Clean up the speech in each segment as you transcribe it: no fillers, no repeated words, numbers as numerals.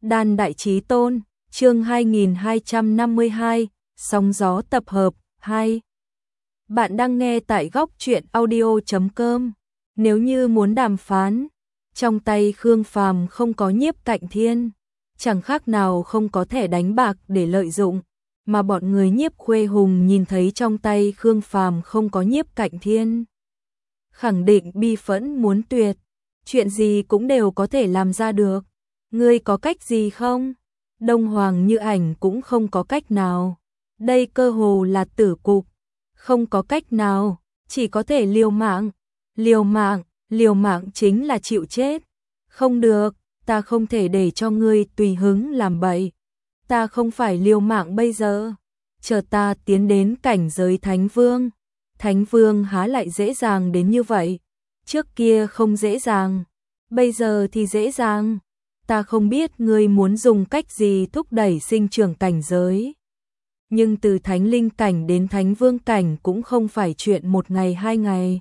Đan Đại Chí Tôn, chương 2252, sóng gió tập hợp 2. Bạn đang nghe tại góc truyện audio.com. Nếu như muốn đàm phán, trong tay Khương Phàm không có Nhiếp Cạnh Thiên, chẳng khác nào không có thẻ đánh bạc để lợi dụng, mà bọn người Nhiếp Khuê Hùng nhìn thấy trong tay Khương Phàm không có Nhiếp Cạnh Thiên, khẳng định bi phẫn muốn tuyệt, chuyện gì cũng đều có thể làm ra được. Ngươi có cách gì không? Đông Hoàng Như Ảnh cũng không có cách nào. Đây cơ hồ là tử cục, không có cách nào, chỉ có thể liều mạng. Liều mạng chính là chịu chết. Không được, ta không thể để cho ngươi tùy hứng làm bậy. Ta không phải liều mạng bây giờ, chờ ta tiến đến cảnh giới Thánh Vương. Thánh Vương há lại dễ dàng đến như vậy, trước kia không dễ dàng, bây giờ thì dễ dàng. Ta không biết ngươi muốn dùng cách gì thúc đẩy sinh trưởng cảnh giới, nhưng từ Thánh Linh cảnh đến Thánh Vương cảnh cũng không phải chuyện một ngày hai ngày.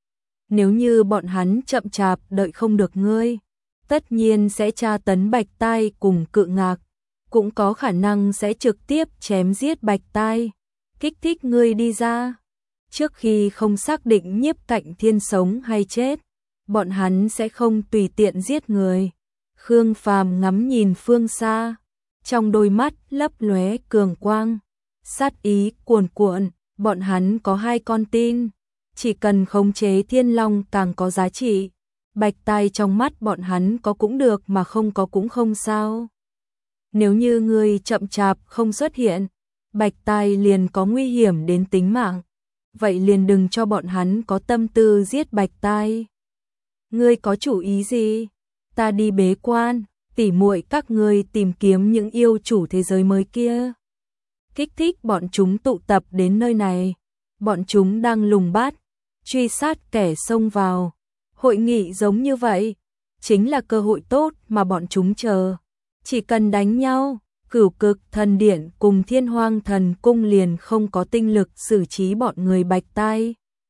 Nếu như bọn hắn chậm chạp đợi không được ngươi, tất nhiên sẽ tra tấn Bạch Tai cùng Cự Ngạc, cũng có khả năng sẽ trực tiếp chém giết Bạch Tai, kích thích ngươi đi ra. Trước khi không xác định Nhiếp Cạnh Thiên sống hay chết, bọn hắn sẽ không tùy tiện giết người. Khương Phàm ngắm nhìn phương xa, trong đôi mắt lấp lóe cường quang, sát ý cuồn cuộn. Bọn hắn có hai con tin, chỉ cần khống chế Thiên Long càng có giá trị. Bạch Tai trong mắt bọn hắn có cũng được mà không có cũng không sao. Nếu như ngươi chậm chạp không xuất hiện, Bạch Tai liền có nguy hiểm đến tính mạng. Vậy liền đừng cho bọn hắn có tâm tư giết Bạch Tai. Ngươi có chủ ý gì? Ta đi bế quan, tỉ muội các ngươi tìm kiếm những yêu chủ thế giới mới kia, kích thích bọn chúng tụ tập đến nơi này. Bọn chúng đang lùng bắt, truy sát kẻ xông vào. Hội nghị giống như vậy, chính là cơ hội tốt mà bọn chúng chờ. Chỉ cần đánh nhau, Cửu Cực Thần Điện cùng Thiên Hoang Thần Cung liền không có tinh lực xử trí bọn người Bạch Tai.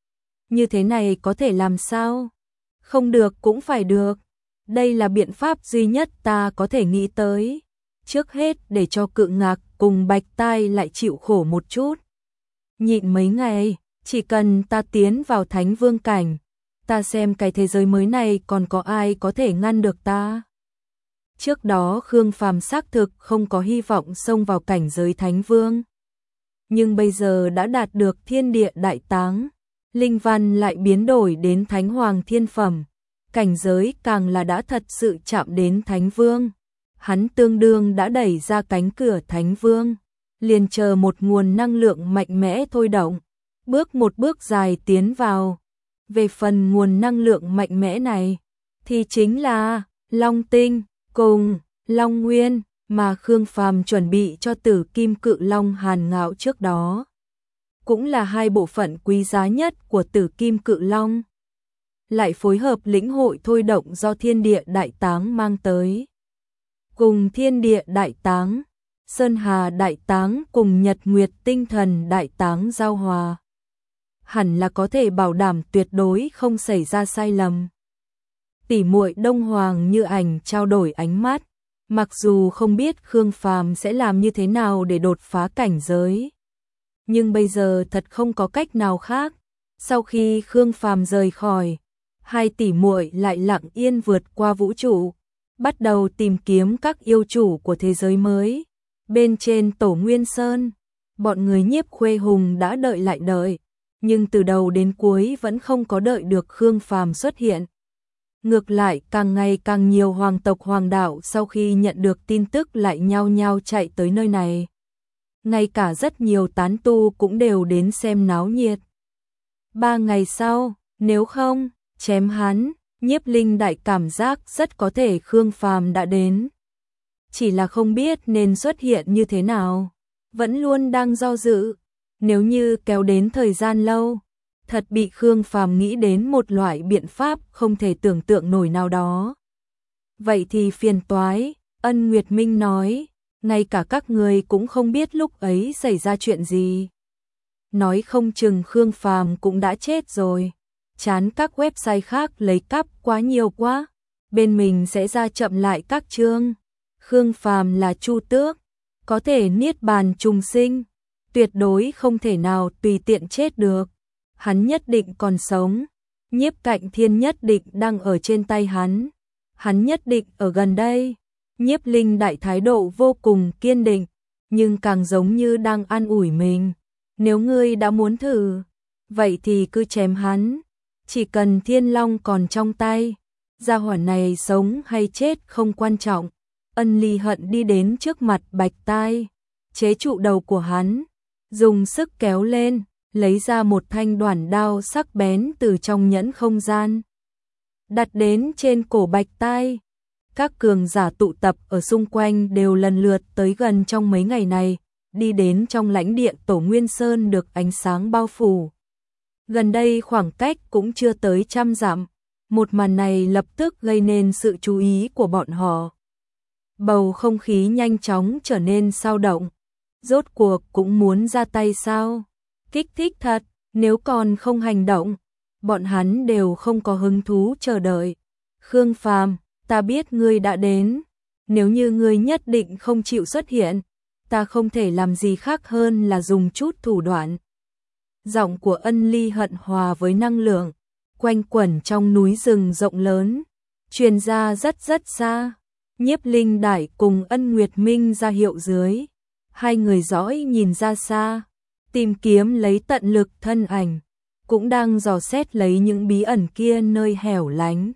Như thế này có thể làm sao? Không được cũng phải được. Đây là biện pháp duy nhất ta có thể nghĩ tới. Trước hết để cho Cự Ngạc cùng Bạch Tai lại chịu khổ một chút. Nhịn mấy ngày, chỉ cần ta tiến vào Thánh Vương cảnh, ta xem cái thế giới mới này còn có ai có thể ngăn được ta. Trước đó Khương Phàm xác thực không có hy vọng xông vào cảnh giới Thánh Vương. Nhưng bây giờ đã đạt được Thiên Địa Đại Táng, linh văn lại biến đổi đến Thánh Hoàng Thiên Phẩm, cảnh giới càng là đã thật sự chạm đến Thánh Vương. Hắn tương đương đã đẩy ra cánh cửa Thánh Vương, liền chờ một nguồn năng lượng mạnh mẽ thôi động, bước một bước dài tiến vào. Về phần nguồn năng lượng mạnh mẽ này, thì chính là Long Tinh cùng Long Nguyên mà Khương Phàm chuẩn bị cho Tử Kim Cự Long Hàn Ngạo trước đó. Cũng là hai bộ phận quý giá nhất của Tử Kim Cự Long. Lại phối hợp lĩnh hội thôi động do Thiên Địa Đại Táng mang tới. Cùng Thiên Địa Đại Táng, Sơn Hà Đại Táng cùng Nhật Nguyệt Tinh Thần Đại Táng giao hòa, hẳn là có thể bảo đảm tuyệt đối không xảy ra sai lầm. Tỷ muội Đông Hoàng Như Ảnh trao đổi ánh mắt, mặc dù không biết Khương Phàm sẽ làm như thế nào để đột phá cảnh giới, nhưng bây giờ thật không có cách nào khác. Sau khi Khương Phàm rời khỏi, hai tỷ muội lại lặng yên vượt qua vũ trụ, bắt đầu tìm kiếm các yêu chủ của thế giới mới. Bên trên Tổ Nguyên Sơn, bọn người Nhiếp Khuê Hùng đã đợi lại đợi, nhưng từ đầu đến cuối vẫn không có đợi được Khương Phàm xuất hiện. Ngược lại càng ngày càng nhiều hoàng tộc hoàng đạo sau khi nhận được tin tức lại nhao nhao chạy tới nơi này. Ngay cả rất nhiều tán tu cũng đều đến xem náo nhiệt. 3 ngày sau, nếu không chém hắn, Nhiếp Linh Đại cảm giác rất có thể Khương Phàm đã đến. Chỉ là không biết nên xuất hiện như thế nào, vẫn luôn đang do dự. Nếu như kéo đến thời gian lâu, thật bị Khương Phàm nghĩ đến một loại biện pháp không thể tưởng tượng nổi nào đó. Vậy thì phiền toái. Ân Nguyệt Minh nói, ngay cả các người cũng không biết lúc ấy xảy ra chuyện gì. Nói không chừng Khương Phàm cũng đã chết rồi. Chán các website khác lấy cắp quá nhiều quá, bên mình sẽ ra chậm lại các chương. Khương Phàm là Chu Tước, có thể niết bàn trùng sinh, tuyệt đối không thể nào tùy tiện chết được. Hắn nhất định còn sống, Nhiếp Cạnh Thiên nhất định đang ở trên tay hắn nhất định ở gần đây. Nhiếp Linh Đại thái độ vô cùng kiên định, nhưng càng giống như đang an ủi mình. Nếu ngươi đã muốn thử, vậy thì cứ chém hắn, chỉ cần Thiên Long còn trong tay, gia hỏa này sống hay chết không quan trọng. Ân Ly Hận đi đến trước mặt Bạch Tai, chế trụ đầu của hắn, dùng sức kéo lên, lấy ra một thanh đoản đao sắc bén từ trong nhẫn không gian, đặt đến trên cổ Bạch Tai. Các cường giả tụ tập ở xung quanh đều lần lượt tới gần trong mấy ngày này, đi đến trong lãnh điện Tổ Nguyên Sơn được ánh sáng bao phủ. Gần đây khoảng cách cũng chưa tới 100 dặm, một màn này lập tức gây nên sự chú ý của bọn họ. Bầu không khí nhanh chóng trở nên xao động. Rốt cuộc cũng muốn ra tay sao? Kích thích thật, nếu còn không hành động, bọn hắn đều không có hứng thú chờ đợi. Khương Phàm, ta biết ngươi đã đến, nếu như ngươi nhất định không chịu xuất hiện, ta không thể làm gì khác hơn là dùng chút thủ đoạn. Giọng của Ân Ly Hận hòa với năng lượng quanh quẩn trong núi rừng rộng lớn, truyền ra rất xa. Nhiếp Linh Đại cùng Ân Nguyệt Minh ra hiệu dưới, hai người dõi nhìn ra xa, tìm kiếm lấy tận lực thân ảnh, cũng đang dò xét lấy những bí ẩn kia nơi hẻo lánh.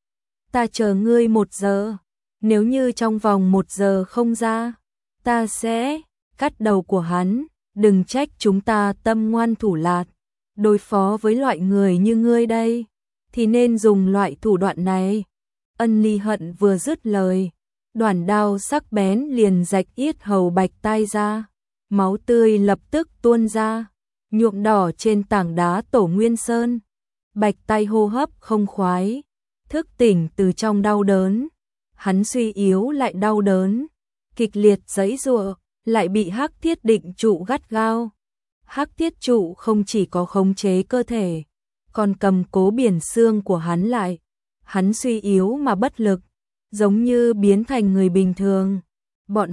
Ta chờ ngươi 1 giờ, nếu như trong vòng 1 giờ không ra, ta sẽ cắt đầu của hắn. Đừng trách chúng ta tâm ngoan thủ lạt, đối phó với loại người như ngươi đây, thì nên dùng loại thủ đoạn này. Ân Ly Hận vừa dứt lời, đoản đao sắc bén liền rạch yết hầu Bạch Tai ra, máu tươi lập tức tuôn ra, nhuộm đỏ trên tảng đá Tổ Nguyên Sơn. Bạch Tai hô hấp không khoái, thức tỉnh từ trong đau đớn, hắn suy yếu lại đau đớn, kịch liệt giãy giụa, lại bị Hắc Thiết định trụ gắt gao. Hắc Thiết trụ không chỉ có khống chế cơ thể, còn cầm cố biển xương của hắn lại. Hắn suy yếu mà bất lực, giống như biến thành người bình thường. Bọn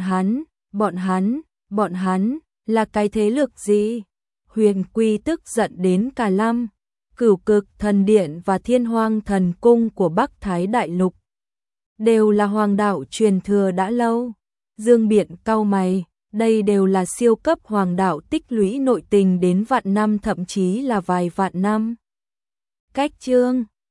hắn là cái thế lực gì? Huyền Quy tức giận đến cả lâm. Cửu Cực Thần Điện và Thiên Hoang Thần Cung của Bắc Thái Đại Lục đều là hoàng đạo truyền thừa đã lâu. Dương Biện cau mày, đây đều là siêu cấp hoàng đạo tích lũy nội tình đến vạn năm, thậm chí là vài vạn năm. Cách chương